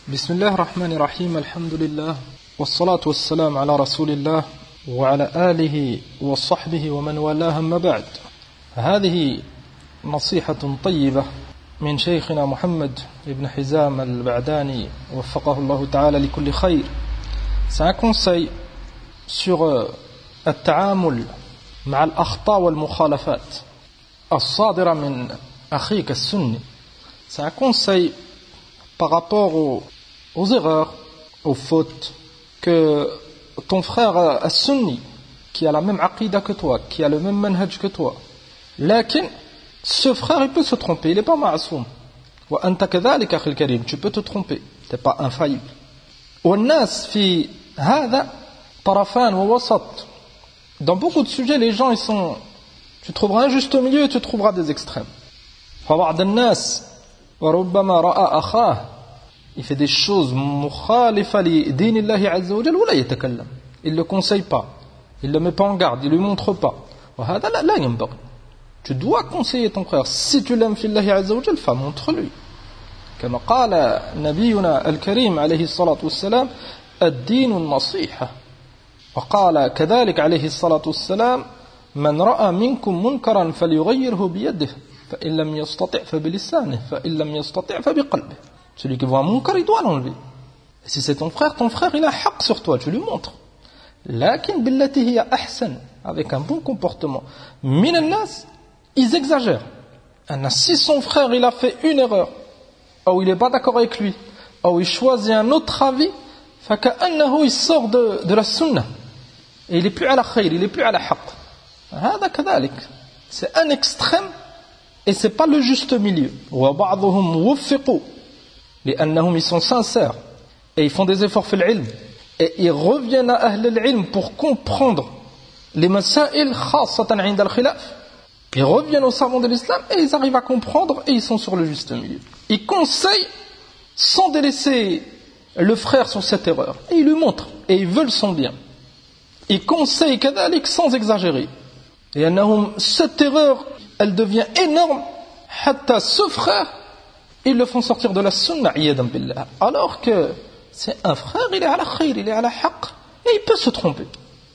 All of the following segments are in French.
بسم الله الرحمن الرحيم الحمد لله والصلاة والسلام على رسول الله وعلى آله وصحبه ومن والاه أما بعد. هذه نصيحة طيبة من شيخنا محمد بن حزام البعداني وفقه الله تعالى لكل خير. C'est un conseil sur التعامل مع الأخطاء والمخالفات الصادرة من أخيك السني. C'est un conseil par rapport aux erreurs, aux fautes que ton frère sunni, qui a la même aqida que toi, qui a le même manhaj que toi, lakin, ce frère il peut se tromper, il n'est pas ma'asoum. Wa anta kadhalik akhi al-karim, tu peux te tromper, tu n'es pas infaillible. والناس في هذا طرفان ووسط. Dans beaucoup de sujets, les gens ils sont, tu trouveras un juste milieu et tu trouveras des extrêmes. فبعض الناس وربما رأى أخاه il fait des choses مخالفة لدين الله عز وجل ولا يتكلم, il ne le conseille pas, il ne le met pas en garde, il ne lui montre pas. وهذا لا ينبغي. Tu dois conseiller ton frère. Si tu l'aimes في الله عز وجل فmontre-lui. كما قال نبينا الكريم عليه الصلاة والسلام الدين النصيحة. وقال كذلك عليه الصلاة والسلام من رأى منكم منكرا فليغيره بيده فإن لم يستطع فبلسانه فإن لم يستطع فبقلبه. Celui qui voit un munkar, il doit l'enlever. Et si c'est ton frère il a haq sur toi, tu lui montres. Lakin billati hiya ahsan, avec un bon comportement. Min al-nas, ils exagèrent. Si son frère il a fait une erreur, ou il n'est pas d'accord avec lui, ou il choisit un autre avis, فكأنه il sort de la sunnah. Et il n'est plus à la khayr, il n'est plus à la haq. هذا كذلك. C'est un extrême et c'est pas le juste milieu. وبعضهم وفقوا لأنهم ils sont sincères et ils font des efforts في العلم et ils reviennent à أهل العلم pour comprendre les مسائل خاصة عند الخلاف. Ils reviennent aux savants de l'islam et ils arrivent à comprendre et ils sont sur le juste milieu. Ils conseillent sans délaisser le frère sur cette erreur et ils lui montrent et ils veulent son bien. Ils conseillent كذلك sans exagérer. Et أنهم cette erreur elle devient énorme حتى ce frère ils le font sortir de la sunna iyadan billah, alors que c'est un frère, il est à la khayr, il est à la haqq et il peut se tromper.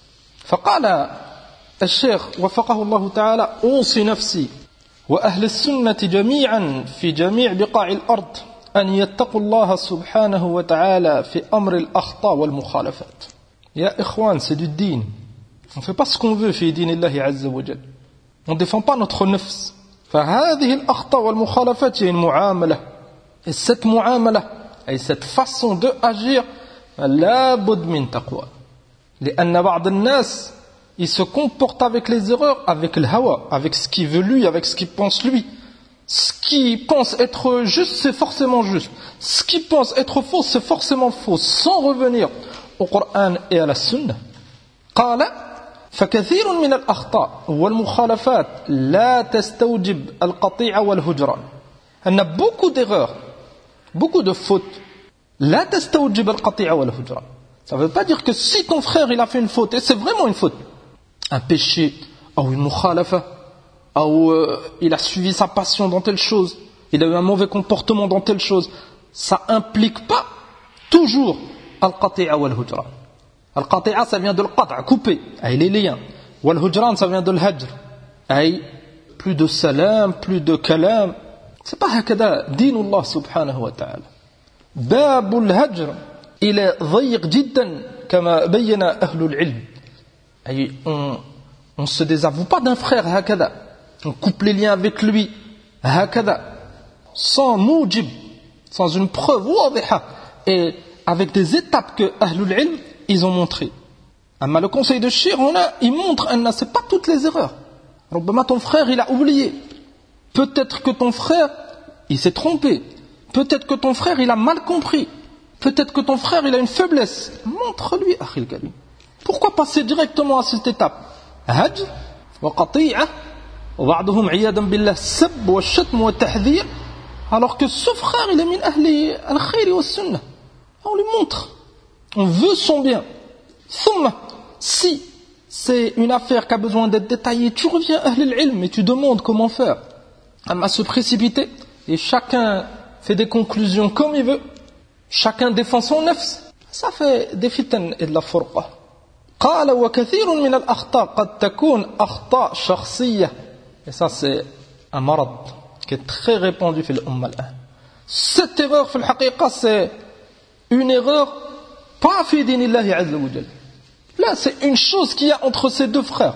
فقال الشيخ وفقه الله تعالى أوصي نفسي وأهل السنة جميعا في جميع بقاع الأرض أن يتقوا الله سبحانه وتعالى في أمر الأخطاء والمخالفات. يا إخوان, c'est du din. On ne fait pas ce qu'on veut في دين الله عز وجل. On ne défend pas notre nafs. فهذه الأخطاء والمخالفات هي المعاملة. Et cette mu'amala, et cette façon de agir, لا بد من تقوى. لأن بعض الناس il se comporte avec les erreurs, avec le hawa, avec ce qu'il veut lui, avec ce qu'il pense lui. Ce qu'il pense être juste, c'est forcément juste. Ce qu'il pense être faux, c'est forcément faux, sans revenir au Coran et à la Sunna. قال فكثير من الأخطاء والمخالفات لا تستوجب القطيعة والهجران. Il y a beaucoup d'erreurs, beaucoup de fautes. لا تستوجب القطيعة والهجران. Ça ne veut pas dire que si ton frère il a fait une faute, et c'est vraiment une faute, un péché, ou une mukhalafa, ou il a suivi sa passion dans telle chose, il a eu un mauvais comportement dans telle chose, ça implique pas toujours al-qati'a wal-hujran. Al-qati'a ça vient de l'qata', couper, les liens. Wal-hujran ça vient de l'hajr, plus de salam, plus de kalam. C'est pas هكذا دين الله سبحانه وتعالى. باب الهجر إلى ضيق جدا كما بين أهل العلم. On se désavoue pas d'un frère هكذا. On coupe les liens avec lui هكذا, sans موجب, sans une preuve واضحة et avec des étapes que أهل العلم ils ont montré. أما le conseil de Cheikh il montre que c'est pas toutes les erreurs. ربما ton frère il a oublié. Peut-être que ton frère, il s'est trompé. Peut-être que ton frère, il a mal compris. Peut-être que ton frère, il a une faiblesse. Montre-lui, akhi al-karim. Pourquoi passer directement à cette étape? Hajj, wa qati'a, wa ba'duhum iyadan billah sab wa shatm wa tahdhir, alors que ce frère, il est min ahli al-khayr wa sunnah. On lui montre. On veut son bien. Thumma, si c'est une affaire qui a besoin d'être détaillée, tu reviens à ahli al-ilm et tu demandes comment faire. À se précipiter et chacun fait des conclusions comme il veut, chacun défend son nafs, ça fait des fitan et de la furqa. قال وكثير من الأخطاء قد تكون أخطاء شخصية. Et ça c'est un marad qui est très répandu في الأمة الآن. Cette erreur في الحقيقة c'est une erreur pas في دين الله عز وجل. Là c'est une chose qu'il y a entre ces deux frères.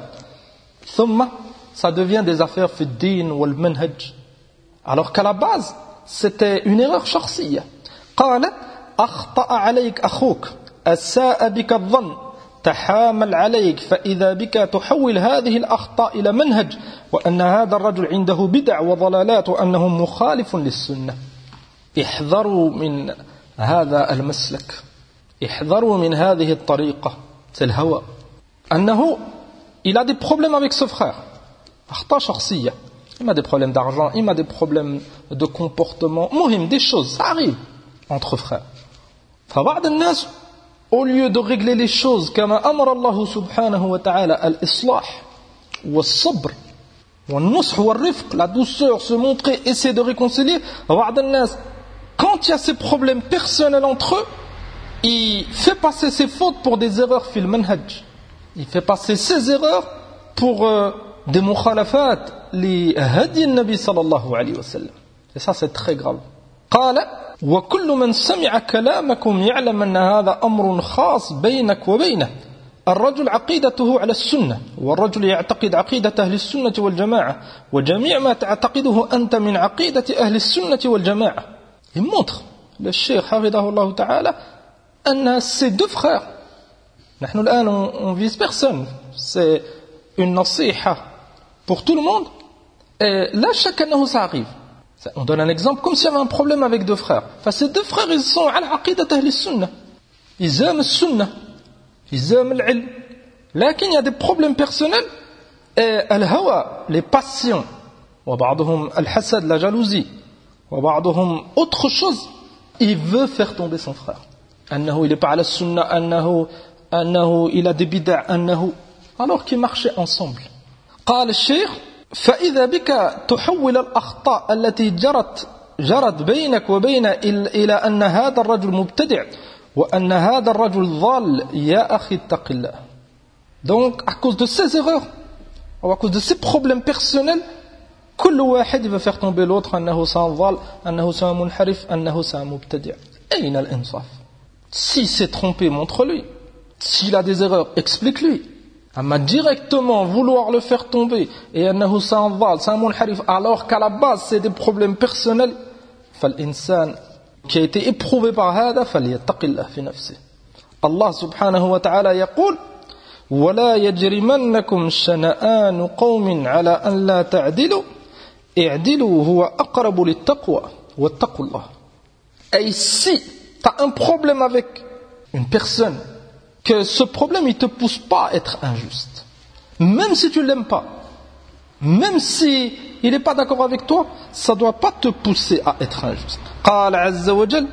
ثم ça devient des affaires في الدين والمنهج. Alors qu'à la base c'était une erreur شخصية. قالت أخطأ عليك أخوك أساء بك الظن تحامل عليك فإذا بك تحول هذه الأخطاء إلى منهج وأن هذا الرجل عنده بدع وضلالات وأنه مخالف للسنة. احذروا من هذا المسلك، احذروا من هذه الطريقة، c'est le hawa. أنه il a des problèmes avec ce frère. أخطاء شخصية. Il a des problèmes d'argent, il a des problèmes de comportement, مهم, des choses, ça arrive entre frères. فبعض الناس au lieu de régler les choses كما أمر الله سبحانه وتعالى الإصلاح والصبر والنصح والرفق, la douceur, se montrer, essayer de réconcilier, بعض الناس quand il y a ces problèmes personnels entre eux, il fait passer ses fautes pour des erreurs في المنهج, il fait passer ses erreurs pour des mukhalafat لهدي النبي صلى الله عليه وسلم. Et ça c'est très grave. قال وكل من سمع كلامكم يعلم أن هذا أمر خاص بينك وبينه. الرجل عقيدته على السنة والرجل يعتقد عقيدة أهل السنة والجماعة وجميع ما تعتقده أنت من عقيدة أهل السنة والجماعة. Il montre le cheikh حفظه الله تعالى أن ces deux frères, نحن الآن on vise personne, c'est une nasiha pour tout le monde, et là chacun أنه ça arrive. On donne un exemple comme s'il y avait un problème avec deux frères. Enfin, ces deux frères, ils sont à l'aqidat ahl sunnah. Ils aiment le sunnah. Ils aiment l'ilm. Là, il y a des problèmes personnels. Et al-hawa, les passions. وبعضهم الحسد, la jalousie. وبعضهم autre chose. Il veut faire tomber son frère. أنه il est pas à la sunnah. أنه il a des bid'a. Alors qu'ils marchaient ensemble. قال الشيخ فإذا بك تحول الأخطاء التي جرت بينك وبين إلى أن هذا الرجل مبتدع وأن هذا الرجل ضال يا أخي اتق الله. Donc à cause de ces erreurs ou à cause de ces problèmes personnels, كل واحد va faire tomber l'autre أنه سان ضال أنه سان منحرف أنه سان مبتدع. أين الإنصاف? Si s'est trompé, montre-lui. S'il a des erreurs, explique-lui. Amma directement vouloir le faire tomber et annahu sa'an c'est un munharif alors qu'à la base c'est des problèmes personnels, فالإنسان qui a été éprouvé par هذا فليتق الله في نفسه. Allah subhanahu wa ta'ala يقول ولا يجرمنكم شنآن قوم على أن لا تعدلوا اعدلوا هو أقرب للتقوى واتقوا الله. Et si tu as un problème avec une personne, que ce problème, il ne te pousse pas à être injuste. Même si tu ne l'aimes pas, même si il n'est pas d'accord avec toi, ça ne doit pas te pousser à être injuste. قال عز وجل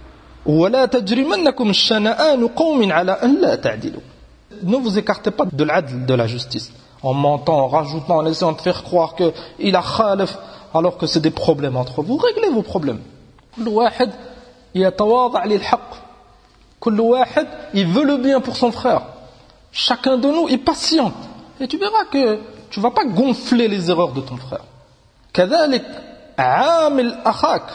ولا تجرمنكم شنآن قوم على أن لا تعدلوا. Ne vous écartez pas de l'adl, de la justice, en mentant, en rajoutant, en essayant de faire croire qu'il a khalif, alors que c'est des problèmes entre vous. Réglez vos problèmes. كل واحد يتواضع للحق. كل واحد, il veut le bien pour son frère. Chacun de nous est patient. Et tu verras que tu ne vas pas gonfler les erreurs de ton frère. كذلك عامل أخاك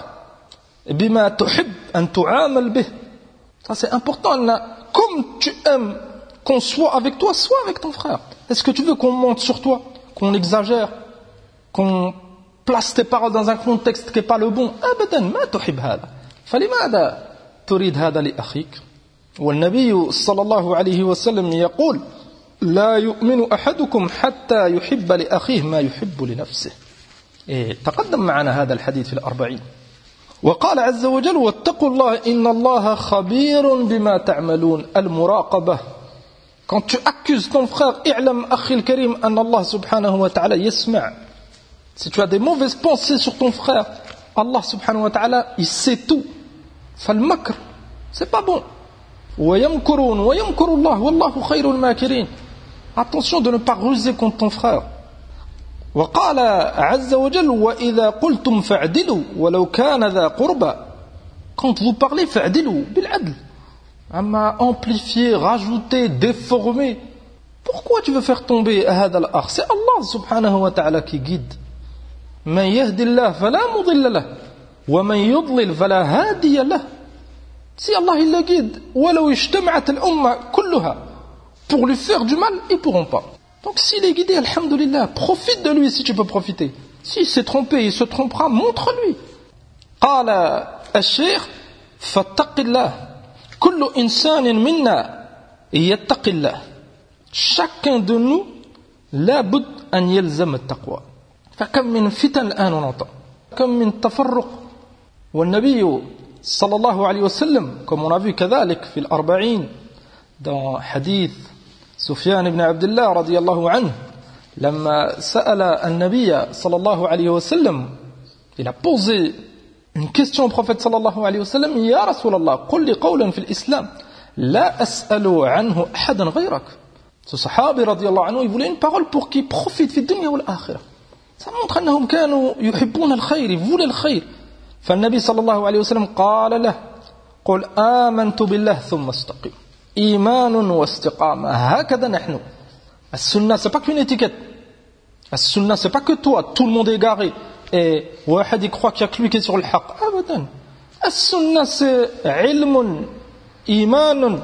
بما تحب أن تعامل به. Ça c'est important. Comme tu aimes qu'on soit avec toi, sois avec ton frère. Est-ce que tu veux qu'on monte sur toi, qu'on exagère, qu'on place tes paroles dans un contexte qui n'est pas le bon? أبدا ما تحب هذا. فلماذا تريد هذا لأخيك؟ والنبي صلى الله عليه وسلم يقول لا يؤمن أحدكم حتى يحب لأخيه ما يحب لنفسه. تقدم معنا هذا الحديث في الأربعين. وقال عز وجل واتقوا الله إن الله خبير بما تعملون. المراقبة. Quand tu accuses ton frère, اعلم أخي الكريم أن الله سبحانه وتعالى يسمع. Si tu as des mauvaises pensées sur ton frère, Allah subhanahu wa ta'ala, il sait tout. فالمكر, c'est pas bon. ويمكرون ويمكر الله والله خير الماكرين. Attention de ne pas ruser contre ton frère. وقال عز وجل وإذا قلتم فاعدلوا ولو كان ذا قربى. Quand vous parlez, fa'dilu bil'adl. Amma amplifier, rajouter, déformer. Pourquoi tu veux faire tomber hada al-akh? C'est Allah subhanahu wa ta'ala qui guide. Man yahdillah fala mudilla lah. Wa man yudlil fala hadiya lah. Si Allah il le guide, walaw ijtama'at al-umma kulluha, pour lui faire du mal, ils pourront pas. Donc s'il est guidé, alhamdulillah, profite de lui si tu peux profiter. S'il s'est trompé, il se trompera, montre-lui. Qala al-shaykh fattaqillah. Kullu insanin minna yattaqillah. Chacun de nous لابد أن يلزم التقوى. فكم من فتن الآن نطق، كم من تفرق. والنبي صلى الله عليه وسلم comme on a vu كذلك في الأربعين dans حديث سفيان بن عبد الله رضي الله عنه لما سأل النبي صلى الله عليه وسلم, il a posé une question au prophète صلى الله عليه وسلم, يا رسول الله قل لي قولا في الإسلام لا أسأل عنه أحدا غيرك. Ce sahabi radiallahu anhu, il voulait une parole pour qu'il profite في الدنيا والآخرة. Ça montre أنهم كانوا يحبون الخير, ils voulaient le خير. فالنبي صلى الله عليه وسلم قال له قل آمنت بالله ثم استقم. إيمان واستقامة. هكذا نحن. السنة c'est pas qu'une étiquette. السنة c'est pas que toi, tout le monde est égaré. Et واحد il croit qu'il y a que lui qui est sur le haq. أبدا. السنة c'est علم, إيمان,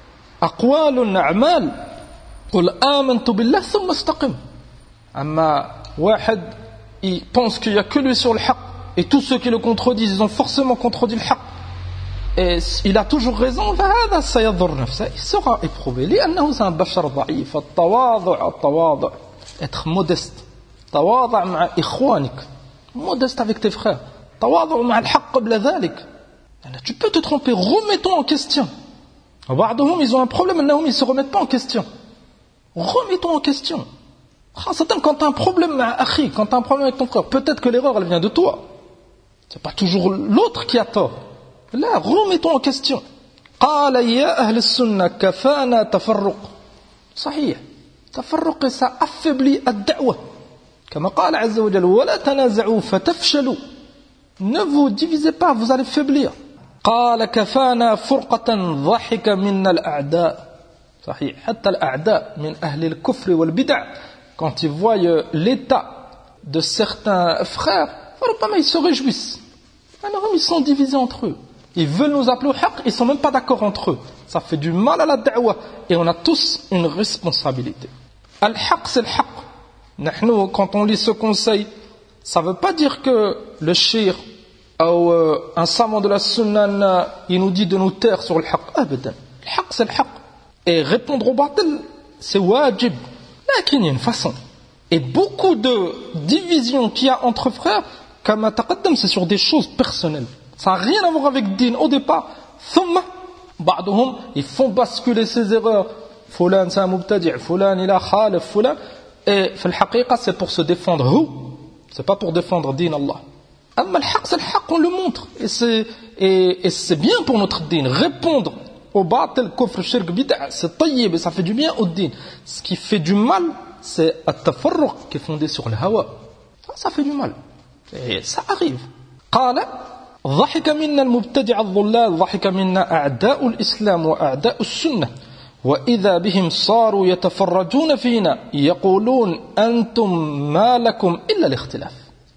أقوال, أعمال. قل آمنت بالله ثم استقم. أما واحد il pense qu'il y a que lui sur le haq. Et tous ceux qui le contredisent, ils ont forcément contredit le haq. Et il a toujours raison, فهذا سيضر نفسه, il sera éprouvé. لأنه c'est un بشر ضعيف. التواضع, être modeste. تواضع مع إخوانك, modeste avec tes frères. تواضع مع الحق قبل ذلك. Tu peux te tromper, remets-toi en question. وبعضهم ils ont un problème, إنهم ils se remettent pas en question. Remets-toi en question. Quand tu as un problème مع أخي, quand tu as un problème avec ton frère, peut-être que l'erreur elle vient de toi. C'est pas toujours l'autre qui a tort. Là, remets-toi en question. قال يا أهل السنة كفانا تفرق. صحيح. تفرق ça affaiblit الدعوة. كما قال عز وجل ولا تنازعوا فتفشلوا. Ne vous divisez pas, vous allez faiblir. قال كفانا فرقة ضحك منا الأعداء. صحيح. حتى الأعداء من أهل الكفر والبدع, quand ils voient l'état de certains frères, ils se réjouissent. Alors ils sont divisés entre eux. Ils veulent nous appeler au haq, ils ne sont même pas d'accord entre eux. Ça fait du mal à la da'wah. Et on a tous une responsabilité. Al-haq, c'est le haq. Nous, quand on lit ce conseil, ça ne veut pas dire que le shir ou un savant de la sunna, il nous dit de nous taire sur le haq. Abadan. Le haq, c'est le haq. Et répondre au batil, c'est wajib. Mais il y a une façon. Et beaucoup de divisions qu'il y a entre frères, comme taqaddam, c'est sur des choses personnelles. Ça n'a rien à voir avec le din au départ. Thumma, ba'duhum, ils font basculer ces erreurs. Fulan c'est un mubtadi', fulan il a khalif, fulan. Et fil haqiqa, c'est pour se défendre. C'est pas pour défendre din Allah. Amma le haq, c'est le haq, on le montre. Et c'est bien pour notre din. Répondre au batil, kufr, shirk, bid'a, c'est tayyib et ça fait du bien au din. Ce qui fait du mal, c'est at-tafarruq qui est fondé sur le hawa. Ça fait du mal. Et ça arrive. قال ضحك منا المبتدع الضلال ضحك منا أعداء الإسلام وأعداء السنة وإذا بهم صاروا يتفرجون فينا يقولون أنتم ما لكم إلا الاختلاف.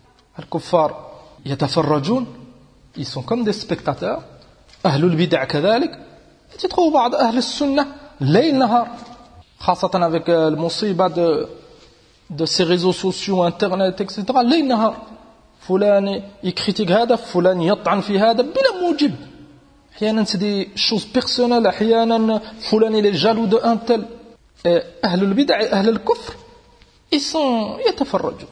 الكفار يتفرجون, ils sont comme des spectateurs. أهل البدع كذلك. Tu trouves بعض أهل السنة ليل نهار, خاصة avec le musiba de ces réseaux sociaux, internet, etc. ليل نهار. فلان يكريتيك هذا, فلان يطعن في هذا بلا موجب. أحيانا c'est des choses personnelles, أحيانا فلان il est jaloux de un tel. أهل البدع أهل الكفر ils sont يتفرجون.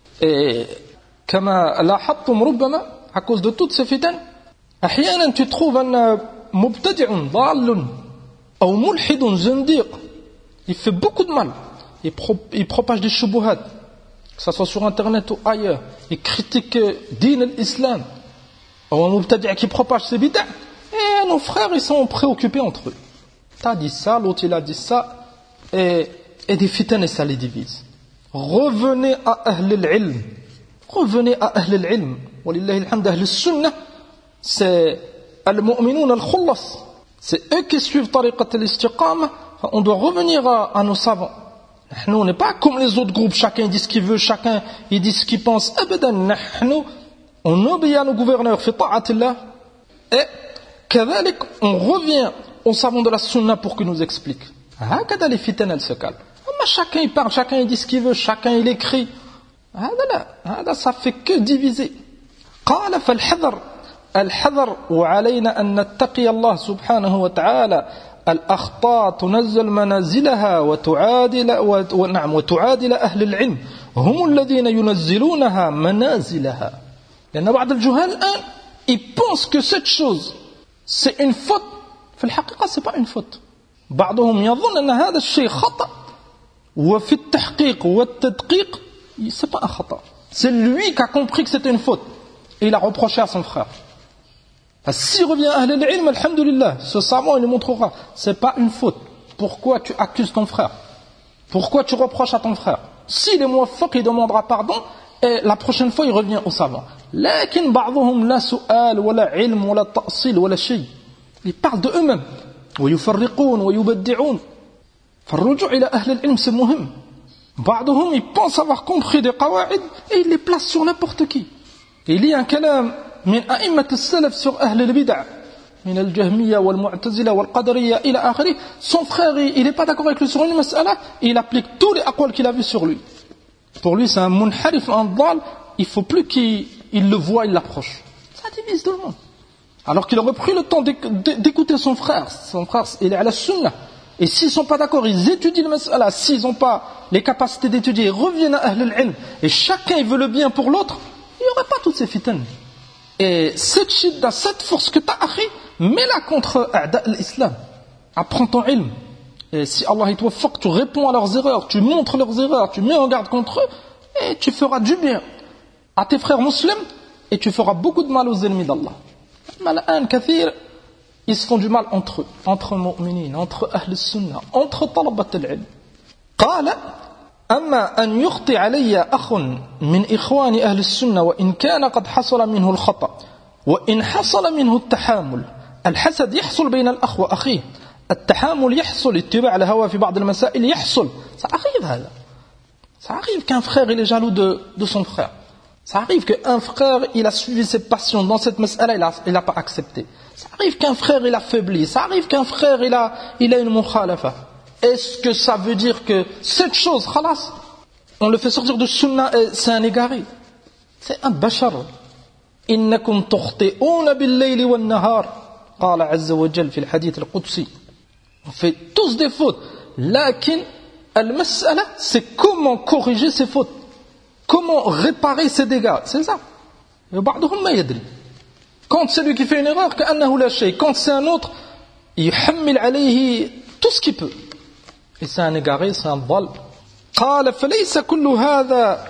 كما لاحظتم ربما à cause de toutes ces fitans, أحيانا tu trouves أن مبتدع ضال أو ملحد زنديق, il fait beaucoup de mal, il propage des shubuhat, que ce soit sur internet ou ailleurs, il critique din l'islam, ou un mubtadi' qui propage ses bid'a, et nos frères ils sont préoccupés entre eux. T'as dit ça, l'autre il a dit ça, et des fitans et ça les divise. Revenez à ahl al-ilm, walillahi alhamd, ahl al-sunnah, c'est al-mu'minun al-khullas. C'est eux qui suivent tariqat al-istiqama. On doit revenir à nos savants. Nous, on n'est pas comme les autres groupes, chacun dit ce qu'il veut, chacun il dit ce qu'il pense. Abadan, on obéit à nos gouverneurs, fi ta'atillah. Et كذلك, on revient aux savants de la sunna pour qu'ils nous expliquent. هكذا les fitan, elles se calment. Mais chacun il parle, chacun il dit ce qu'il veut, chacun il écrit. هذا ça fait que diviser. قال فالحذر الحذر وعلينا أن نتقي الله سبحانه وتعالى الأخطاء تنزل منازلها وتعادل أهل العلم هم الذين ينزلونها منازلها. لأن بعض الجهال الآن ils pensent que cette chose c'est une faute. في الحقيقة c'est pas une faute. بعضهم يظن أن هذا الشيء خطأ وفي التحقيق والتدقيق c'est pas un خطأ. C'est lui qui a compris que c'était une faute et il a reproché à son frère. S'il revient à Ahl al-Ilm, alhamdulillah, ce savant il lui montrera, c'est pas une faute. Pourquoi tu accuses ton frère? Pourquoi tu reproches à ton frère? S'il est muwaffaq, il demandera pardon et la prochaine fois il revient au savant. لكن بعضهم لا سؤال ولا علم ولا تأصيل ولا شيء. Ils parlent de eux-mêmes. ويفرقون ويبدعون. فالرجوع إلى أهل العلم c'est مهم. بعضهم ils pensent avoir compris des qawaïd et ils les placent sur n'importe qui. Il y a un kalam من أئمة السلف sur أهل البدع من الجهمية والمعتزلة والقدرية إلى آخره. Son frère il n'est pas d'accord avec lui sur une mas'ala, il applique tous les aqwal qu'il a vus sur lui. Pour lui c'est un munharif, un dal, il faut plus qu'il le voit, il l'approche. Ça divise tout le monde. Alors qu'il aurait pris le temps d'écouter son frère il est à la sunna. Et s'ils ne sont pas d'accord, ils étudient le mas'ala. S'ils n'ont pas les capacités d'étudier, ils reviennent à Ahl al-Ilm. Et chacun il veut le bien pour l'autre, il n'y aurait pas toutes ces fitan. Et cette shidda, cette force que tu as, akhi, mets-la contre a'da l'islam. Apprends ton ilm. Et si Allah te waffaq, tu réponds à leurs erreurs, tu montres leurs erreurs, tu mets en garde contre eux, et tu feras du bien à tes frères musulmans, et tu feras beaucoup de mal aux ennemis d'Allah. Mal'an kathir, ils se font du mal entre eux, entre mu'minin, entre ahl sunnah, entre talabat al-ilm. Qala أما أن يخطئ علي أخ من إخوان أهل السنة وإن كان قد حصل منه الخطأ وإن حصل منه التحامل. الحسد يحصل بين الأخ وأخيه، التحامل يحصل، اتباع الهوى في بعض المسائل يحصل. Ça arrive هذا. Ça arrive qu'un frère il est jaloux de son frère. Ça arrive qu'un frère il a suivi ses passions dans cette mas'ala, il a pas accepté. Ça arrive qu'un frère il a faibli. Ça arrive qu'un frère il a une mukhalafa. Est-ce que ça veut dire que cette chose, khalas, on le fait sortir de sunnah et c'est un égaré? C'est un bashar. إنكم تخطئون بالليل والنهار قال عز وجل في الحديث القدسي. On fait tous des fautes. لكن المسألة c'est comment corriger ces fautes, comment réparer ces dégâts, c'est ça. وبعضهم ما يدري. Quand celui qui fait une erreur كأنه لا شيء, quand c'est un autre يحمل عليه tout ce qu'il peut. Et c'est un égaré, c'est un ضال. قال فليس كل هذا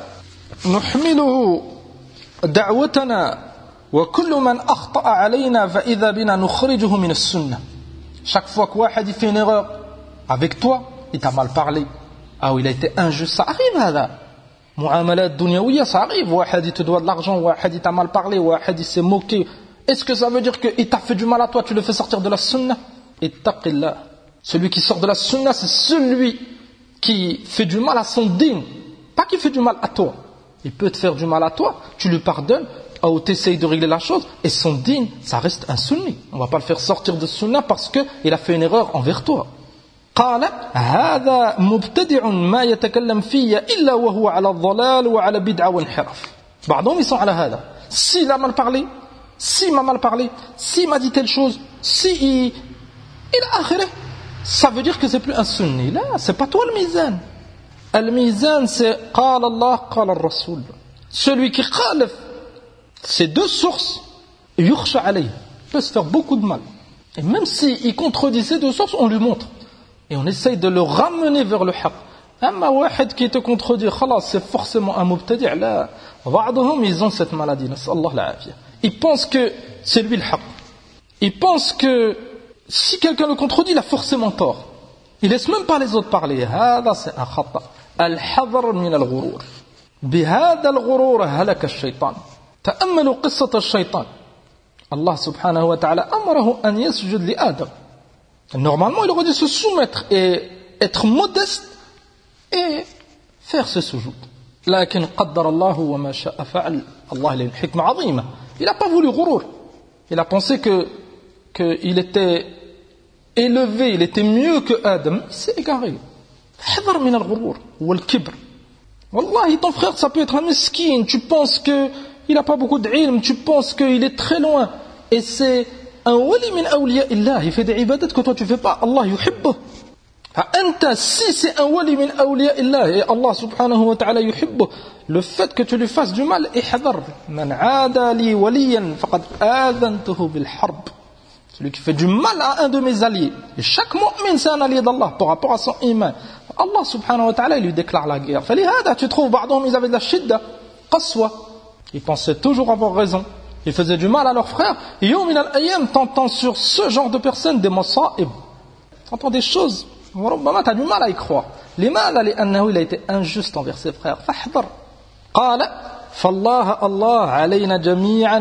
نحمله دعوتنا وكل من أخطأ علينا فإذا بنا نخرجه من السنة. Chaque fois que واحد fait une erreur avec toi, il t'a mal parlé, ou il a été injuste, ça arrive هذا. معاملات دنيوية, ça arrive. واحد il te doit de l'argent, واحد il t'a mal parlé, واحد il s'est moqué. Est-ce que ça veut dire qu'il t'a fait du mal à toi, tu le fais sortir de la sunna? Ittaqillah. Celui qui sort de la sunna, c'est celui qui fait du mal à son din, pas qui fait du mal à toi. Il peut te faire du mal à toi, tu lui pardonnes, ou tu essayes de régler la chose, et son din, ça reste un sunni. On ne va pas le faire sortir de sunna parce qu'il a fait une erreur envers toi. قال هذا مبتدع ما يتكلم في إلا وهو على الضلال وعلى بدعة وانحراف. بعضهم ils sont على هذا. S'il a mal parlé, s'il m'a mal parlé, s'il m'a dit telle chose, s'il a akhiré, ça veut dire que c'est plus un sunni. Là, c'est pas toi le mizan. Le mizan, c'est قال الله قال الرسول. Celui qui khalif ces deux sources, yukhsha alayh, peut se faire beaucoup de mal. Et même s'il contredit ces deux sources, on lui montre. Et on essaye de le ramener vers le haqq. Amma wahid qui te contredit, khalas, c'est forcément un mubtadi'. Là, ba'dhum, ils ont cette maladie. Nas'allah l'afiyah. Ils pensent que c'est lui le haqq. Ils pensent que si quelqu'un le contredit, il a forcément tort. Il laisse même pas les autres parler. هذا c'est un khata. الحذر من الغرور. بهذا الغرور هلك الشيطان. تأملوا قصة الشيطان. Allah subhanahu wa ta'ala amarahu an yasjud li Adam. Normalement, il aurait dû se soumettre et être modeste et faire ce sujoud. Lakin qaddar Allah wa ma sha'a fa'al. Allah il a une hikma azima. Il n'a pas voulu ghurur. Il a pensé qu'il était élevé, il était mieux que Adam. Il s'est égaré. Hadar min al-ghurur wa al-kibr. Wallahi, ton frère, ça peut être un mesquine. Tu penses qu'il n'a pas beaucoup d'ilm. Tu penses qu'il est très loin. Et c'est un wali min awliya illah. Il fait des ibadat que toi tu fais pas. Allah yuhibbuh. Anta, si c'est un wali min awliya illah et Allah subhanahu wa ta'ala yuhibbuh, le fait que tu lui fasses du mal, ihdar. Man aada li waliyan faqad aadhantuhu bil harb. Celui qui fait du mal à un de mes alliés. Et chaque mu'min c'est un allié d'Allah par rapport à son iman. Allah subhanahu wa ta'ala il lui déclare la guerre. Falihada, tu trouves, ba'dhum ils avaient de la shidda, qaswa. Ils pensaient toujours avoir raison. Ils faisaient du mal à leurs frères. Et yawm min al-ayyam, t'entends sur ce genre de personnes des masa'ib. T'entends des choses. وربما t'as du mal à y croire. لماذا؟ لأنه il a été injuste envers ses frères. فاحذر. قال فالله الله علينا جميعا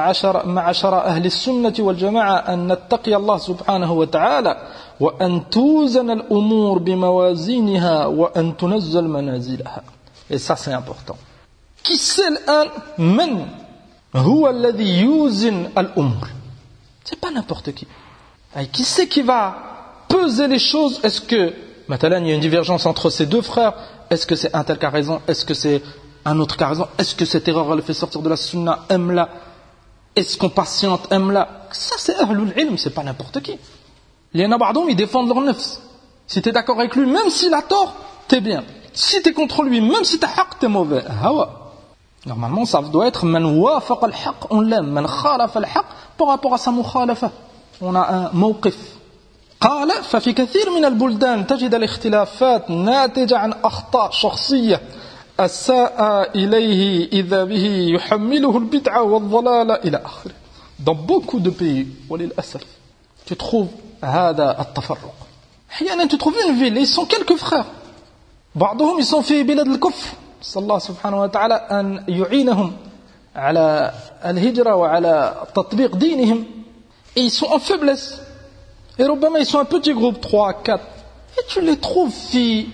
معشر أهل السنة والجماعة أن نتقي الله سبحانه وتعالى وأن توزن الأمور بموازينها وأن تنزل منازلها. Et ça c'est important. Qui c'est الآن من هو الذي يوزن الأمور؟ C'est pas n'importe qui. Qui c'est qui va peser les choses? Est-ce que, maintenant il y a une divergence entre ces deux frères, est-ce que c'est un tel qui a raison, est-ce que c'est un autre qui a raison, est-ce que cette erreur elle fait sortir de la sunna, aime-la, est-ce qu'on patiente, aime-la? Ça c'est ahlul ilm, c'est pas n'importe qui. Il y en a ba'doum, ils défendent leur nefs. Si t'es d'accord avec lui, même s'il a tort, t'es bien. Si t'es contre lui, même si t'as haq, t'es mauvais. Hawa. Normalement ça doit être man wafaq al-haq, on l'aime, man khalafa al-haq, par rapport à sa mukhalafa. On a un mawqif. قال ففي كثير من البلدان تجد الاختلافات ناتجة عن أخطاء شخصية أساء إليه إذا به يحمله البدعة والضلالة إلى آخره. Dans beaucoup de pays, وللأسف, tu trouves هذا التفرق. أحيانا tu trouves une ville, ils sont quelques frères. بعضهم ils sont في بلاد الكفر. صلى الله سبحانه وتعالى أن يعينهم على الهجرة وعلى تطبيق دينهم. Et ils sont en faiblesse. Et ربما ils sont un petit groupe, 3, 4. Et tu les trouves في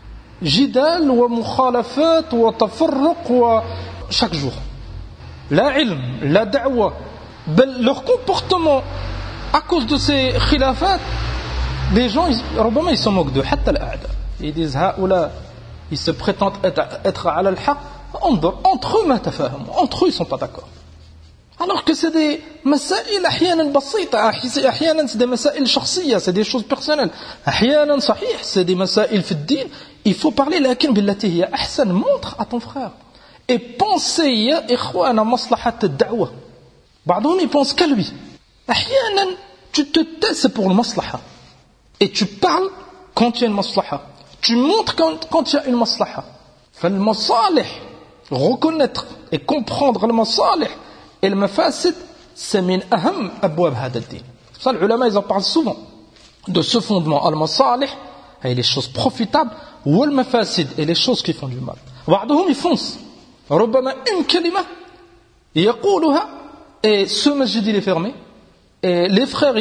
جدال ومخالفات وتفرق chaque jour. لا علم, لا دعوة. بل leur comportement, à cause de ces khilafat, les gens, ربما ils se moquent d'eux, حتى الأعداء. Ils disent, هؤلاء, ils se prétendent être على الحق. Entre eux, ما تفاهموا. Entre eux, ils ne sont pas d'accord. Alors que c'est des مسائل أحيانا بسيطة, أحيانا c'est des مسائل شخصية, c'est des choses personnelles. أحيانا صحيح, c'est des مسائل في الدين. Il faut parler لكن بالتي هي أحسن. Montre à ton frère. Et pensez, يا إخوانا, مصلحة الدعوة. بعضهم ils pensent qu'à lui. أحيانا tu te tais, c'est pour le maslaha. Et tu parles quand il y a une maslaha. Tu montres quand il y a une maslaha. فالمصالح, reconnaître et comprendre le masalih et le mafasid, c'est min aham abwab hada ad-din. C'est ça, les ulama, ils en parlent souvent de ce fondement, al-masalih, et les choses profitables, ou al-mafasid, et les choses qui font du mal. بعضهم ils foncent. ربما une kalima يقولها, et ce masjid il est fermé, et les frères ils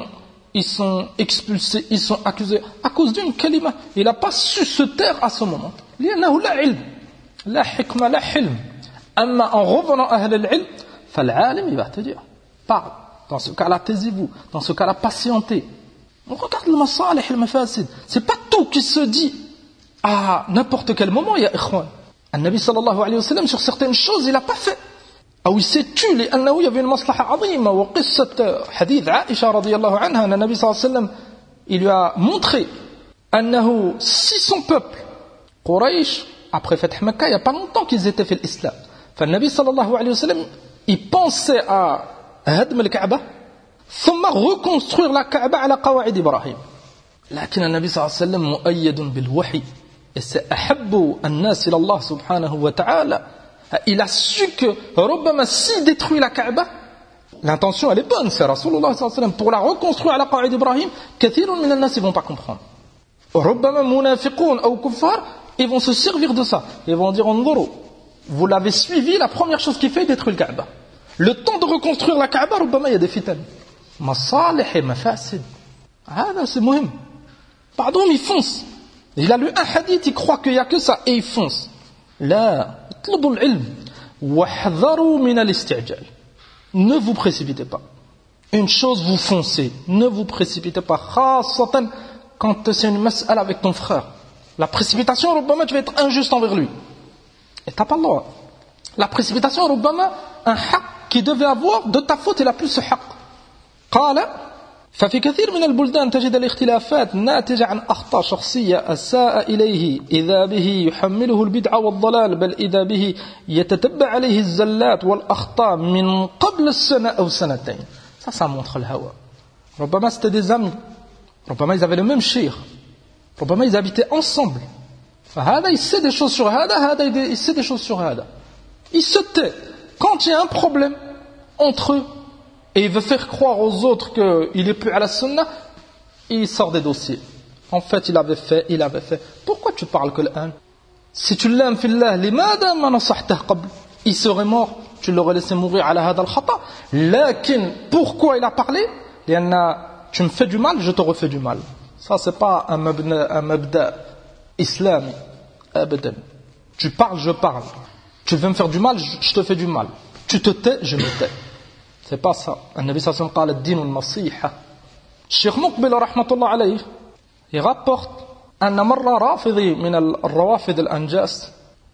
sont expulsés, ils sont accusés à cause d'une kalima. Il n'a pas su se taire à ce moment. لأنه لا علم, لا حكمة, لا حلم. أما en revenant à أهل العلم, فالعالم il va te dire, parle. Dans ce cas-là, taisez-vous. Dans ce cas-là, patientez. On regarde le masalih et le mafasid. C'est pas tout qui se dit à n'importe quel moment, ya ikhwan. An-Nabi sallallahu alayhi wa sallam, sur certaines choses, il n'a pas fait. Ou il s'est tué, لأنه il y avait une maslaha azima. Wa qissat hadith Aisha radiyallahu anha, An-Nabi sallallahu alayhi wa sallam, il lui a montré أنه si son peuple, Quraysh, après Fath Makkah, il n'y a pas longtemps qu'ils étaient fait l'islam. فالنبي صلى الله عليه وسلم, il pensait à هدم الكعبة ثم reconstruire la Kaaba على قواعد إبراهيم. لكن النبي صلى الله عليه وسلم مؤيد بالوحي, et c'est أحب الناس إلى الله سبحانه وتعالى. Il a su que ربما s'il détruit la Kaaba, l'intention elle est bonne, c'est Rasulullah صلى الله عليه وسلم, pour la reconstruire على قواعد إبراهيم, كثير من الناس ils vont pas comprendre. ربما منافقون أو كفار, ils vont se servir de ça. Ils vont dire, انظروا, vous l'avez suivi, la première chose qu'il fait, il détruit le Kaaba. Le temps de reconstruire la Kaaba, ربما il y a des fitan. مصالح et mafasid. هذا c'est مهم. Pardon, il fonce. Il a lu un hadith, il croit qu'il n'y a que ça, et il fonce. لا اطلبوا العلم واحذروا من الاستعجال. Ne vous précipitez pas. Une chose, vous foncez. Ne vous précipitez pas. خاصة quand c'est une mas'ala avec ton frère. La précipitation, ربما tu vas être injuste envers lui. Et t'as pas le droit. La précipitation, ربما un haq qui devait avoir de ta faute, il a plus ce haq. قال ففي كثير من البلدان تجد الاختلافات ناتجة عن أخطاء شخصية أساء إليه إذا به يحمله البدعة والضلال بل إذا به يتتبع عليه الزلات والأخطاء من قبل السنة أو سنتين. Ça montre le hawa. ربما c'était des amis. ربما ils avaient le même cheikh. ربما ils habitaient ensemble. فهذا il sait des choses sur هذا il sait des choses sur هذا. Il se tait. Quand il y a un problème entre eux, et il veut faire croire aux autres qu'il est plus à la sunna, il sort des dossiers. En fait, il avait fait. Pourquoi tu parles que l'un? Si tu l'aimes fillah, لماذا ما نصحته قبل? Il serait mort, tu l'aurais laissé mourir على هذا الخطأ. لكن pourquoi il a parlé? لأن tu me fais du mal, je te refais du mal. Ça c'est pas un mabda islami. أبدا. Tu parles, je parle. Tu veux me faire du mal, je te fais du mal. Tu te tais, je me tais. C'est pas ça. النبي صلى الله عليه وسلم قال الدين النصيحة. الشيخ مقبل رحمة الله عليه il rapporte أن مرة رافضي من الروافض الأنجاس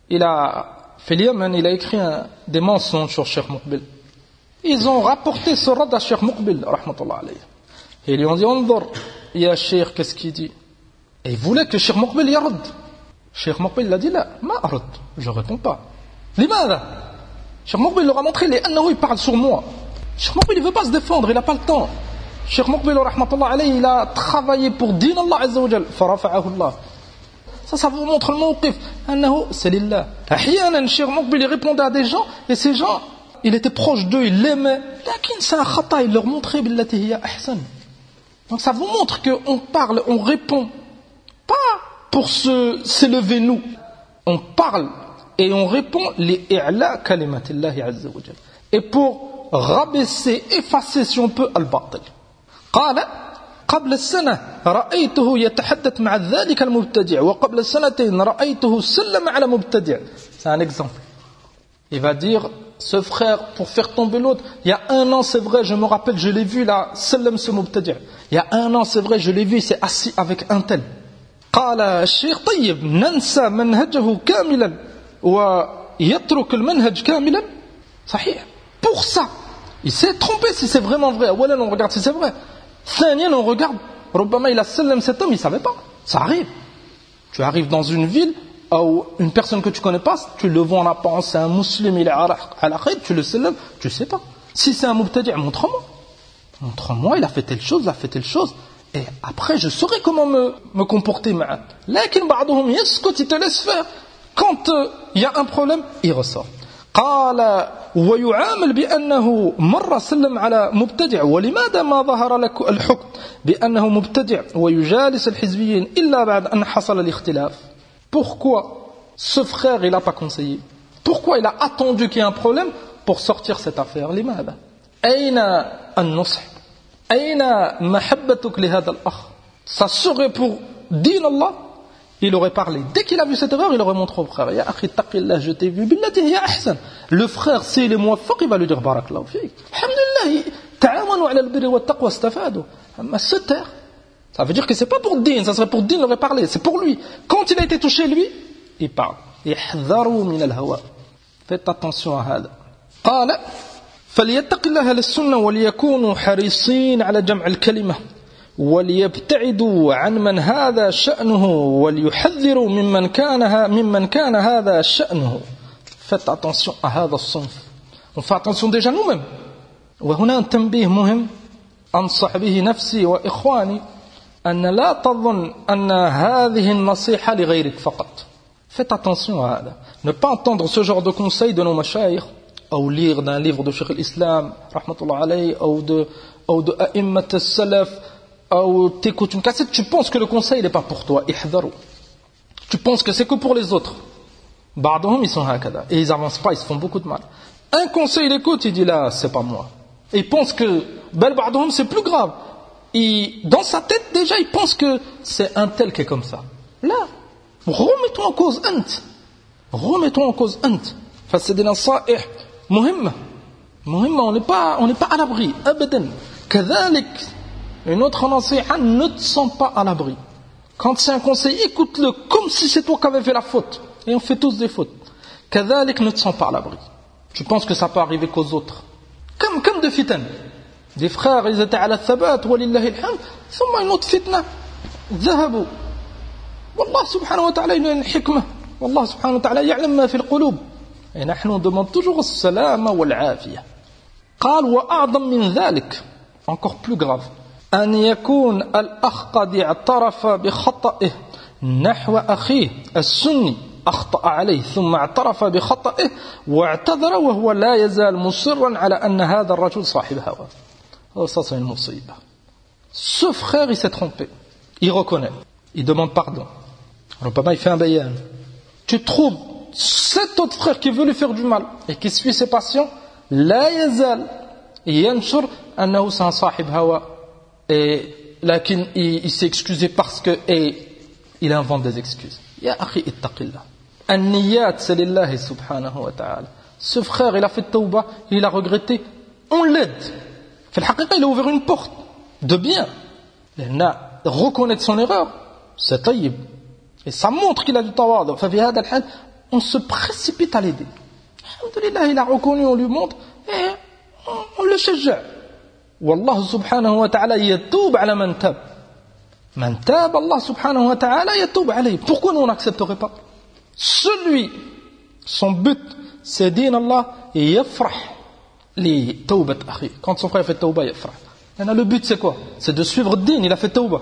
في اليمن il a écrit des mensonges sur Cheikh Muqbil. Ils ont rapporté ce rad à Cheikh Muqbil رحمة الله عليه. Et ils lui ont dit انظر يا شيخ qu'est-ce qu'il dit? Et il voulait que Cheikh Muqbil يرد. Cheikh Muqbil a dit لا ما أرد, je réponds pas. لماذا? Cheikh Muqbil leur a montré لأنه il parle sur moi. Cheikh Muqbil, il ne veut pas se défendre, il n'a pas le temps. Cheikh Muqbil, rahmatullah alayhi, il a travaillé pour din Allah Azza wa Jal, farafa'ahu Allah. Ça vous montre le mawqif. Annahu, c'est lillah. Ahyanan, Cheikh Muqbil, il répondait à des gens, et ces gens, il était proche d'eux, il l'aimait. Lakin, c'est un khata, il leur montrait billati hiya ahsan. Donc ça vous montre qu'on parle, on répond. Pas pour s'élever nous. On parle et on répond les i'la kalimatillahi Azza wa Jal. Et pour rabaisser, effacer si on peut al-batil. قال قبل السنة رأيته يتحدث مع ذلك المبتدع وقبل السنتين رأيته سلم على مبتدع. C'est un exemple. Il va dire ce frère pour faire tomber l'autre, il y a un an c'est vrai, je me rappelle, je l'ai vu là, سلم ce مبتدع. Il y a un an c'est vrai, je l'ai vu, il s'est assis avec un tel. قال الشيخ طيب ننسى منهجه كاملا ويترك المنهج كاملا. صحيح. Pour ça, il s'est trompé si c'est vraiment vrai. Voilà, on regarde si c'est vrai. Thaniyan, on regarde. Rubbama il a sallam cet homme, il ne savait pas. Ça arrive. Tu arrives dans une ville où une personne que tu ne connais pas, tu le vois en apparence, c'est un musulman, il est à la khayr, tu le sallam, tu ne sais pas. Si c'est un mubtadi', montre-moi. Montre-moi, il a fait telle chose, Et après, je saurai comment me comporter. Lakin ba'dhum yaskut, il te laisse faire. Quand il y a un problème, il ressort. قال ويعامل بأنه مرة سلم على مبتدع ولماذا ما ظهر لك الحكم بأنه مبتدع ويجالس الحزبيين إلا بعد أن حصل الاختلاف. Pourquoi ce frère il n'a pas conseillé? Pourquoi il a attendu qu'il y ait un problème pour sortir cette affaire? لماذا؟ أين النصح؟ أين محبتك لهذا الأخ? Ça serait pour دين الله. Il aurait parlé. Dès qu'il a vu cette erreur, il aurait montré au frère. Ya akhi taqillah, je t'ai vu. Billati hiya ahsan. Le frère, s'il est muwaffaq, il va lui dire barakallahu fik. Alhamdulillah, ta'awanu ala al-birri wa taqwa istafadu. Mais se taire, ça veut dire que c'est pas pour din, ça serait pour din, il aurait parlé. C'est pour lui. Quand il a été touché, lui, il parle. Ihdharu min al-hawa. Faites attention à hada. قال فليتق الله للسنة وليكونوا حريصين على جمع الكلمة. وليبتعدوا عن من هذا شأنه وليحذروا ممن كان هذا شأنه. Faites attention à هذا الصنف. On fait attention déjà nous-mêmes. وهنا تنبيه مهم أنصح به نفسي وإخواني أن لا تظن أن هذه النصيحة لغيرك فقط. Faites attention à هذا. Ne pas entendre ce genre de conseils de nos mashayikh ou lire d'un livre de Cheikh al-Islam rahmatullah alayhi ou de a'immat al-salaf. Ou t'écoutes une cassette, tu penses que le conseil n'est pas pour toi. Ihdharu. Tu penses que c'est que pour les autres. Ba'dhum, ils sont hakada. Et ils avancent pas, ils se font beaucoup de mal. Un conseil, il écoute, il dit là, c'est pas moi. Et il pense que, c'est plus grave. Et dans sa tête, déjà, il pense que c'est un tel qui est comme ça. Là, remettons en cause Ant. Remettons en cause Ant. Enfin, c'est des nasaih muhimma. Muhimma, on n'est pas à l'abri. Abadan. Kadhalik. Une autre nasiha, ne te sens pas à l'abri. Quand c'est un conseil, écoute-le comme si c'est toi qui avais fait la faute. Et on fait tous des fautes. Kadhalik, ne te sens pas à l'abri. Tu penses que ça peut arriver qu'aux autres. Comme de fitan. Des frères, ils étaient à la thabat, walillahi alhamd, ثم une autre fitna. ذهبوا. والله سبحانه وتعالى il a une hikmah. والله سبحانه وتعالى يعلم ما في القلوب. Et نحن on demande toujours السلامة والعافية. قال وأعظم من ذلك. Encore plus grave. أن يكون الأخ قد اعترف بخطئه نحو أخيه السني أخطأ عليه ثم اعترف بخطئه واعتذر وهو لا يزال مصرا على أن هذا الرجل صاحب هوى. Ça c'est une musiba. Ce frère il s'est trompé. Il reconnaît. Il demande pardon. Rupama il fait un bayan. Tu trouves cet autre frère qui veut lui faire du mal et qui suit ses passions, لا يزال ينشر أنه c'est un صاحب هوى. Et lakin il s'est excusé parce que il invente des excuses. Ya akhi ittaqillah. An-niyat c'est lillahi subhanahu wa ta'ala. Ce frère il a fait tawbah, il a regretté, on l'aide. Fait le haqiqa, il a ouvert une porte de bien. Il a reconnaître son erreur, c'est taïb. Et ça montre qu'il a du tawad. Fait hada al-hal, on se précipite à l'aider. Alhamdulillah, il a reconnu, on lui montre et on le shajja'. والله سبحانه وتعالى يتوب على من تاب من تاب الله سبحانه وتعالى يتوب عليه. Pourquoi nous on n'accepterait pas? Celui, son but c'est din Allah et yafrah li tawbat akhi. Quand son frère fait tawba yafrah. Le but c'est quoi? C'est de suivre din, il a fait tawba.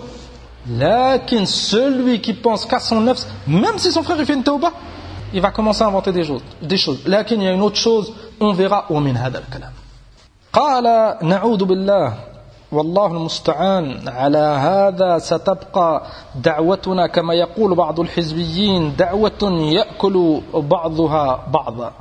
Lakin celui qui pense qu'à son nafs, même si son frère il fait une tawba, il va commencer à inventer des choses. Lakin il y a une autre chose, on verra au min hada al-kalam. قال نعوذ بالله والله المستعان على هذا ستبقى دعوتنا كما يقول بعض الحزبيين دعوة يأكل بعضها بعضا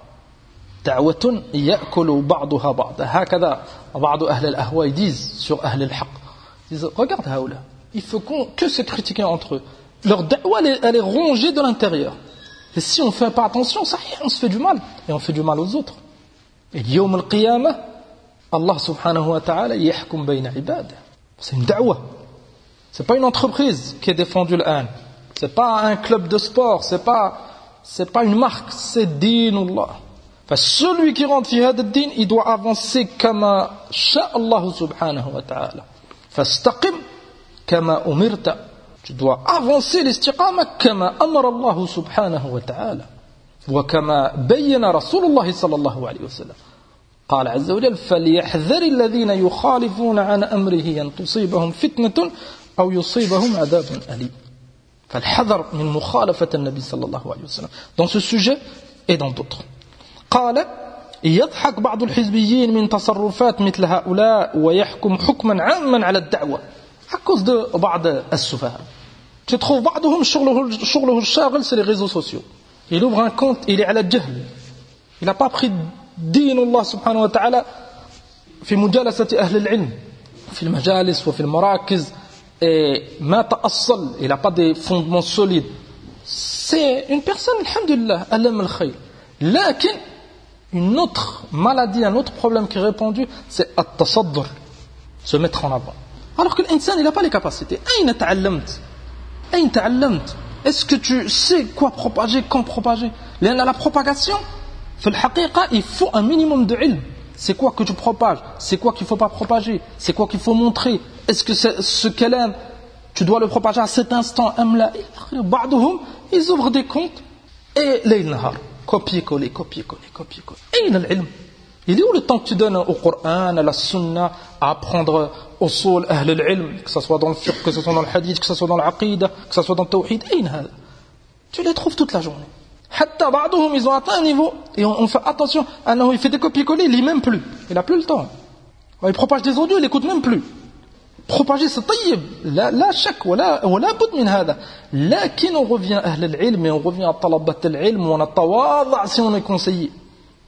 دعوة يأكل بعضها بعضا هكذا بعض أهل الأهواء disent sur أهل الحق disent regarde هؤلاء il faut que se critiquer entre eux leur da'wa elle est rongée de l'intérieur et si on fait pas attention ça on se fait du mal et on fait du mal aux autres et يوم القيامة Allah subhanahu wa ta'ala yahkum bayna ibad. C'est une da'wah. C'est pas une entreprise qui est défendue l'an. C'est pas un club de sport. C'est pas une marque. C'est dinullah. Celui qui rentre fi hada din, il doit avancer kama sha Allah subhanahu wa ta'ala. Fastaqim kama umirta. Tu dois avancer l'istiqama kama amara Allah subhanahu wa ta'ala. Wa kama bayyana Rasulullah sallallahu alayhi wa sallam. قال عز وجل فليحذر الذين يخالفون عن أمره أن تصيبهم فتنة أو يصيبهم عذاب أليم. فالحذر من مخالفة النبي صلى الله عليه وسلم dans ce sujet et dans d'autres. قال يضحك بعض الحزبيين من تصرفات مثل هؤلاء ويحكم حكما عاما على الدعوة à cause de بعض السفهاء. Tu trouves بعضهم شغله الشاغل c'est les réseaux sociaux. Il ouvre un compte, il est على الجهل. Il n'a pas pris دين الله سبحانه وتعالى في مجالسة أهل العلم في المجالس وفي المراكز ما تأصل il n'a pas des fondements solides c'est une personne alhamdulillah elle aime le khayr لكن une autre maladie un autre problème qui est répandu c'est التصدر se mettre en avant alors que l'insan il n'a pas les capacités أين تعلمت est-ce que tu sais quoi propager quand propager لأن la propagation في الحقيقة il faut un minimum de ilm. C'est quoi que tu propages? C'est quoi qu'il ne faut pas propager? C'est quoi qu'il faut montrer? Est-ce que ce kalam, tu dois le propager à cet instant? بعضهم ils ouvrent des comptes et ليل نهار copier-coller. أين العلم? Il est où le temps que tu donnes au Coran, à la Sunna, à apprendre au sol, ahl al-ilm, que ce soit dans le fiqh, que ce soit dans le hadith, que ce soit dans l'aqidah, que ce soit dans le tawhid? أين هذا? Tu les trouves toute la journée. حتى بعضهم ils ont atteint un niveau et on fait attention il fait des copier-coller il lit même plus il a plus le temps il propage des audios il écoute même plus propager c'est tayyib لا شك ولا بد من هذا لكن on revient à أهل العلم et on revient à طلبة العلم on a tawadha si on est conseillé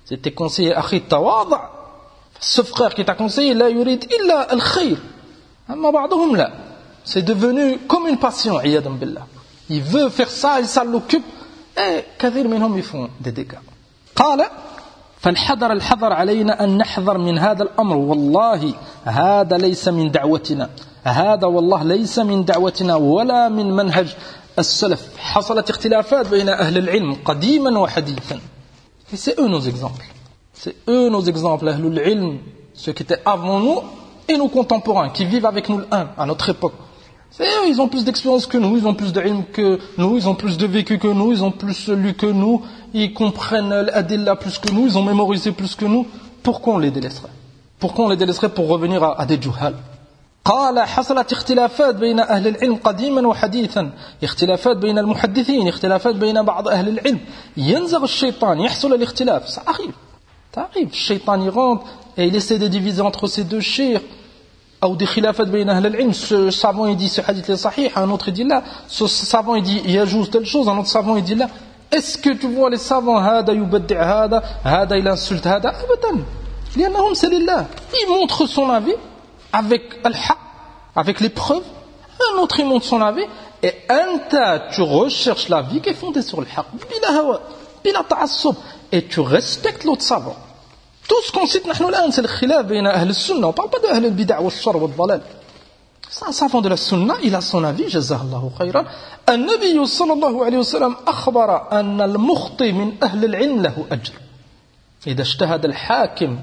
C'était conseillé أخي التواضع. Ce frère qui t'a conseillé لا يريد إلا الخير. أما بعضهم لا. C'est devenu comme une passion عياذا بالله. Il veut faire ça, et ça l'occupe. Et كثير منهم يفون des dégâts. قال فالحذر الحذر علينا أن نحذر من هذا الأمر والله هذا ليس من دعوتنا هذا والله ليس من دعوتنا ولا من منهج السلف. حصلت اختلافات بين أهل العلم قديما وحديثا. Et c'est eux nos exemples. C'est eux nos exemples, أهل العلم, ceux qui étaient avant nous et nos contemporains, qui vivent avec nous à notre époque. C'est eux, ils ont plus d'expérience que nous, ils ont plus d'ilm que nous, ils ont plus de vécu que nous, ils ont plus lu que nous, ils comprennent l'adilla plus que nous, ils ont mémorisé plus que nous. Pourquoi on les délaisserait? Pourquoi on les délaisserait pour revenir à des juhal? قال حصلت اختلافات بين أهل العلم قديما وحديثا اختلافات بين المحدثين اختلافات بين بعض أهل العلم ينزغ الشيطان يحصل الاختلاف. Ça arrive, الشيطان il rentre et il essaie de diviser entre ces deux cheikhs. Ou des khilafat بين أهل العلم. Ce savant il dit ce hadith est sahih, un autre il dit là, ce savant il dit yajouz telle chose, un autre savant il dit là. Est-ce que tu vois les savants هذا يبدع هذا il insulte هذا أبدا لأنهم c'est لله. Il montre son avis avec al-haq, avec les preuves. Un autre il montre son avis et anta tu recherches l'avis qui est fondé sur le haq bila hawa bila ta'assub et tu respectes l'autre savant. Tout ce qu'on cite نحن الآن c'est le khilaf بين أهل السنة. On ne parle pas de أهل البدع والشر والضلال. C'est un savant de la sunna, il a son avis, جزاه الله خيرا. النبي صلى الله عليه وسلم أخبر أن المخطئ من أهل العلم له أجر. إذا اجتهد الحاكم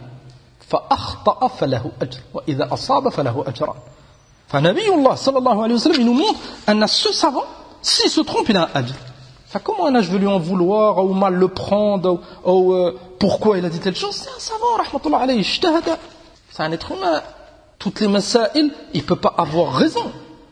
فأخطأ فله أجر وإذا أصاب فله أجران. فنبي الله صلى الله عليه وسلم il nous montre أن ce savant s'il se trompe il a un أجر. Comment je veux lui en vouloir ou mal le prendre ou pourquoi il a dit telle chose? C'est un savant, rahmatullah alayhi, ijtahada. C'est un être humain. Toutes les masaïl, il ne peut pas avoir raison.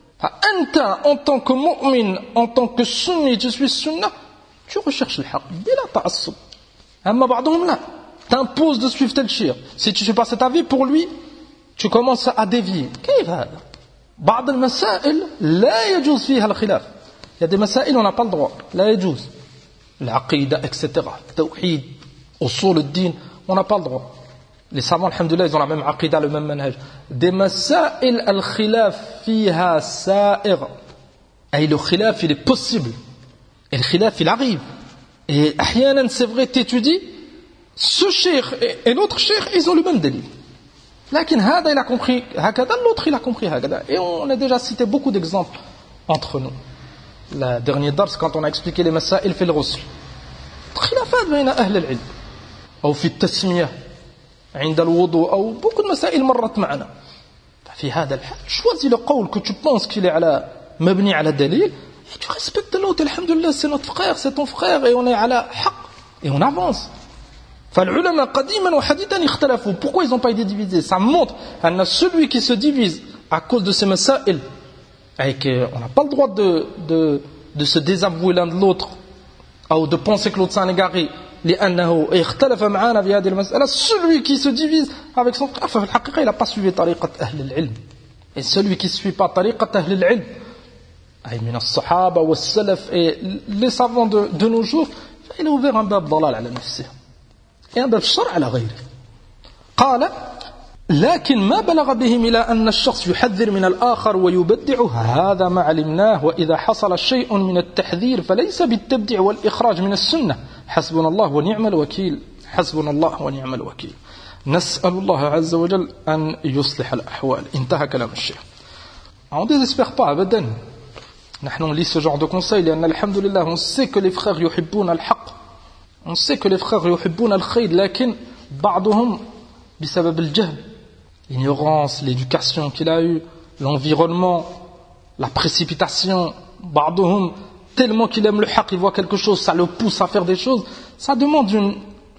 Anta, en tant que mu'min, en tant que sunni, je suis sunnah, tu recherches le haqq. Bila ta'assub. Amma ba'dhum la. T'imposes de suivre tel shir. Si tu ne suis pas cet avis, pour lui, tu commences à dévier. Qu'est-ce que c'est? بعض المسائل لا يجوز فيها الخلاف. Il y a des masaïl, on n'a pas le droit. La yajouz. L'aqida, etc. Tawhid, usul ad-din, on n'a pas le droit. Les savants, alhamdoulilah, ils ont la même aqida, le même manhaj. Des masaïl, al-khilaf fiha sa'ir. Et le khilaf, il est possible. Et le khilaf, il arrive. Et ahyanan, c'est vrai, t'étudies, ce cheikh et l'autre cheikh, ils ont le même délire. Lakin hada, il a compris hakada, l'autre, il a compris hakada. Et on a déjà cité beaucoup d'exemples entre nous. Le dernier dars, quand on a expliqué les masaïl في الغسل خلافات بين أهل العلم أو في التسمية عند الوضوء أو beaucoup de مسائل مرت معنا. في هذا الحال choisis le قول que tu penses qu'il est على مبني على دليل et tu respectes l'autre. Alhamdulillah, c'est notre frère, c'est ton frère et on est على حق et on avance. فالعلماء قديما وحديثا اختلفوا. Pourquoi ils n'ont pas été divisés? Ça montre que celui qui se divise à cause de ces masaïl et qu'on n'a pas le droit de se désavouer l'un de l'autre ou de penser que l'autre s'en est égaré لأنه اختلف معنا في هذه المسألة. Celui qui se divise avec son frère في الحقيقة il n'a pas suivi طريقة أهل العلم. Et celui qui ne suit pas طريقة أهل العلم أي من الصحابة والسلف et les savants de nos jours, il a ouvert un باب ضلال على نفسه et un باب شر على غيره. قال لكن ما بلغ بهم إلى أن الشخص يحذر من الآخر ويبدع هذا ما علمناه. وإذا حصل شيء من التحذير فليس بالتبدع والإخراج من السنة. حسبنا الله ونعم الوكيل. حسبنا الله ونعم الوكيل. نسأل الله عز وجل أن يصلح الأحوال. انتهى كلام الشيخ. On ne désespère pas أبدا. نحن on lit ce genre de conseils لأن الحمد لله on sait que les frères يحبون الحق. On sait que les frères يحبون الخير لكن بعضهم بسبب الجهل, l'ignorance, l'éducation qu'il a eue, l'environnement, la précipitation, بعضهم tellement qu'il aime le haqq, il voit quelque chose, ça le pousse à faire des choses, ça demande une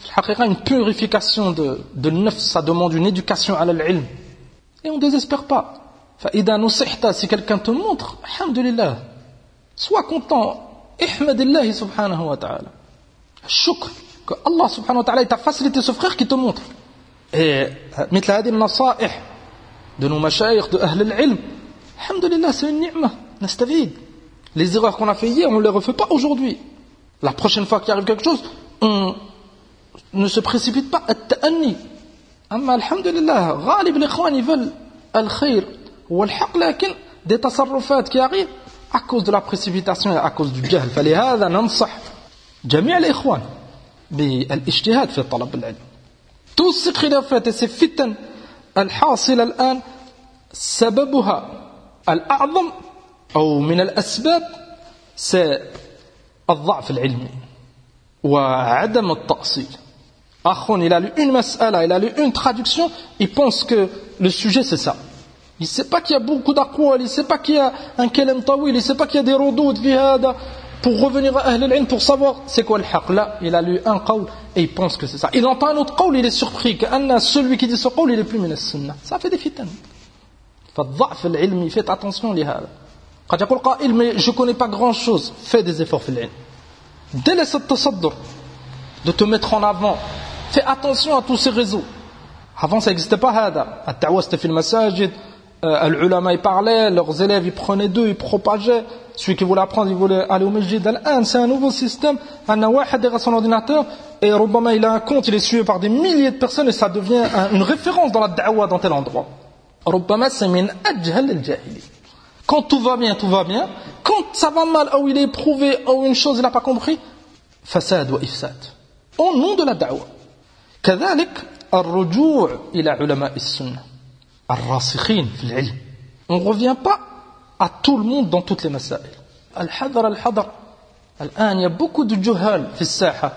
purification de nafs, ça demande une éducation à l'ilm. Et on ne désespère pas. فإذا نصحت, si quelqu'un te montre, alhamdulillah, sois content, ihmadillah subhanahu wa ta'ala, shukr, que Allah subhanahu wa ta'ala t'a facilité ce frère qui te montre. Et مثل هذه النصائح de nos mashayikh, de أهل العلم, alhamdulillah, c'est une ni'ma, nastavid. Les erreurs qu'on a fait hier, on ne les refait pas aujourd'hui. La prochaine fois qu'il arrive quelque chose, ne se précipite pas التأني. أما الحمد لله غالب الإخوان ils veulent الخير والحق لكن des تصرفات qui arrivent à cause de la précipitation et à cause du جهل. فلهذا ننصح جميع الإخوان بالاجتهاد في طلب العلم. tous ces خلافات et ces فتن الحاصلة الآن سببها الأعظم أو من الأسباب c'est الضعف العلمي وعدم التأصيل. Akhon, il a lu une mas'ala, il a lu une traduction, il pense que le sujet c'est ça. Il ne sait pas qu'il y a beaucoup d'aqwal, il ne sait pas qu'il y a un kalam tawil, il ne sait pas qu'il y a des rudoud fi hada, pour revenir à Ahl al-Ilm, pour savoir c'est quoi le haqq. Là, il a lu un qawl et il pense que c'est ça. Il entend un autre qawl, il est surpris que celui qui dit ce qawl, il est plus min as-sunnah. Ça fait des fitan. فالضعف العلمي, faites attention لهذا. قد يقول قائل mais je ne connais pas grand chose, fais des efforts في العلم. Délaisse le tasaddur, de te mettre en avant. Fais attention à tous ces réseaux. Avant ça n'existait pas hada. At-ta'wa c'était fil masajid, al-ulama ils parlaient, leurs élèves ils prenaient d'eux, ils propageaient. Celui qui voulait apprendre, il voulait aller au masjid. Al-an, c'est un nouveau système. Un wahad derrière son ordinateur et Rubbama il a un compte, il est suivi par des milliers de personnes et ça devient une référence dans la da'wa dans tel endroit. Rubbama c'est min ajhal al-jahili. Quand tout va bien, tout va bien. Quand ça va mal, ou il est éprouvé, ou une chose il n'a pas compris, fasad wa ifsad. Au nom de la da'wa. كذلك الرجوع إلى علماء السنة الراسخين في العلم. On ne revient pas à tout le monde dans toutes les مسائل. الحذر. الآن il y a beaucoup de جهال في الساحة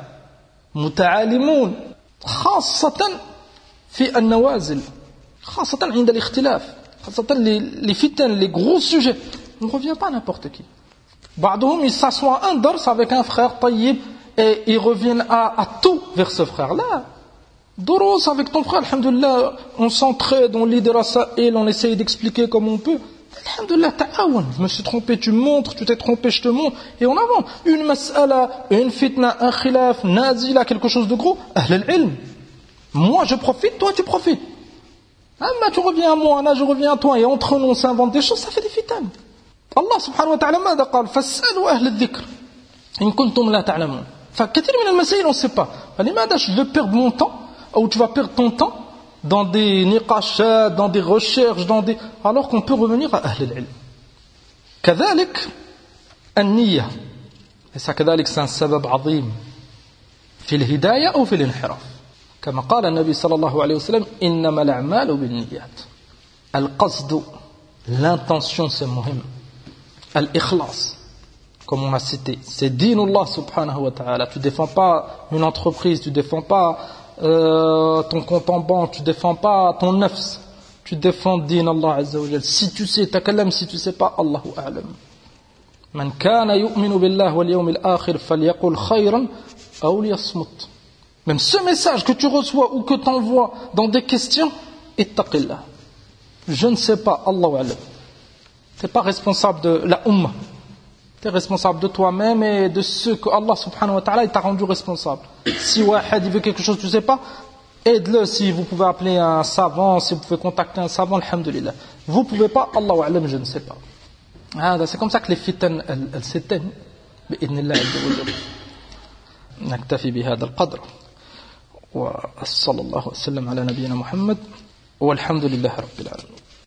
متعالمون خاصة في النوازل خاصة عند الاختلاف خاصة les فتن les gros sujets. On ne revient pas à n'importe qui. بعضهم il s'assoit un dars avec un frère طيب et ils reviennent à tout vers ce frère là. Doros avec ton frère, alhamdoulilah, on s'entraide, on lit des rasaïl, on essaye d'expliquer comme on peut. Alhamdoulilah, ta'awan, je me suis trompé, tu me montres, tu t'es trompé, je te montre, et on avance. Une mas'ala, une fitna, un khilaf, nazila, quelque chose de gros, ahl al-ilm. Moi je profite, toi tu profites. Mais tu reviens à moi, là je reviens à toi, et entre nous on s'invente des choses, ça fait des fitans. Allah subhanahu wa ta'ala m'a dit, fas'alu ahl al-dhikr, in kuntum la ta'lamun. فكثير من المسائل on ne sait pas. فلماذا je veux perdre mon temps ou tu vas perdre ton temps dans des niqashat, dans des recherches, alors qu'on peut revenir à Ahl al-Ilm. كذلك النية. Et ça كذلك c'est un سبب عظيم في الهداية أو في الانحراف. كما قال النبي صلى الله عليه وسلم إنما الأعمال بالنيات. القصد, l'intention c'est مهم. الإخلاص, comme on a cité, c'est dinullah subhanahu wa ta'ala. Tu défends pas une entreprise, tu défends pas ton compte en banque, tu défends pas ton nafs, tu défends din Allah azza wa jal. Si tu sais, takallam, si tu sais pas, Allahu a'lam. Man kana yu'minu billah wal yawmil akhir falyaqul khayran aw liyasmut. Même ce message que tu reçois ou que tu envoies dans des questions, ittaqillah. Je ne sais pas, Allahu a'lam. Tu n'es pas responsable de la ummah. Tu es responsable de toi-même et de ceux que Allah subhanahu wa ta'ala t'a rendu responsable. Si wahad il veut quelque chose, tu ne sais pas, aide-le. Si vous pouvez appeler un savant, si vous pouvez contacter un savant, alhamdulillah. Vous ne pouvez pas, Allahu a'lam, je ne sais pas. C'est comme ça que les fitan, elles s'éteignent. بإذن الله عز وجل. نكتفي بهذا القدر. وصلى الله وسلم على نبينا محمد والحمد لله رب العالمين.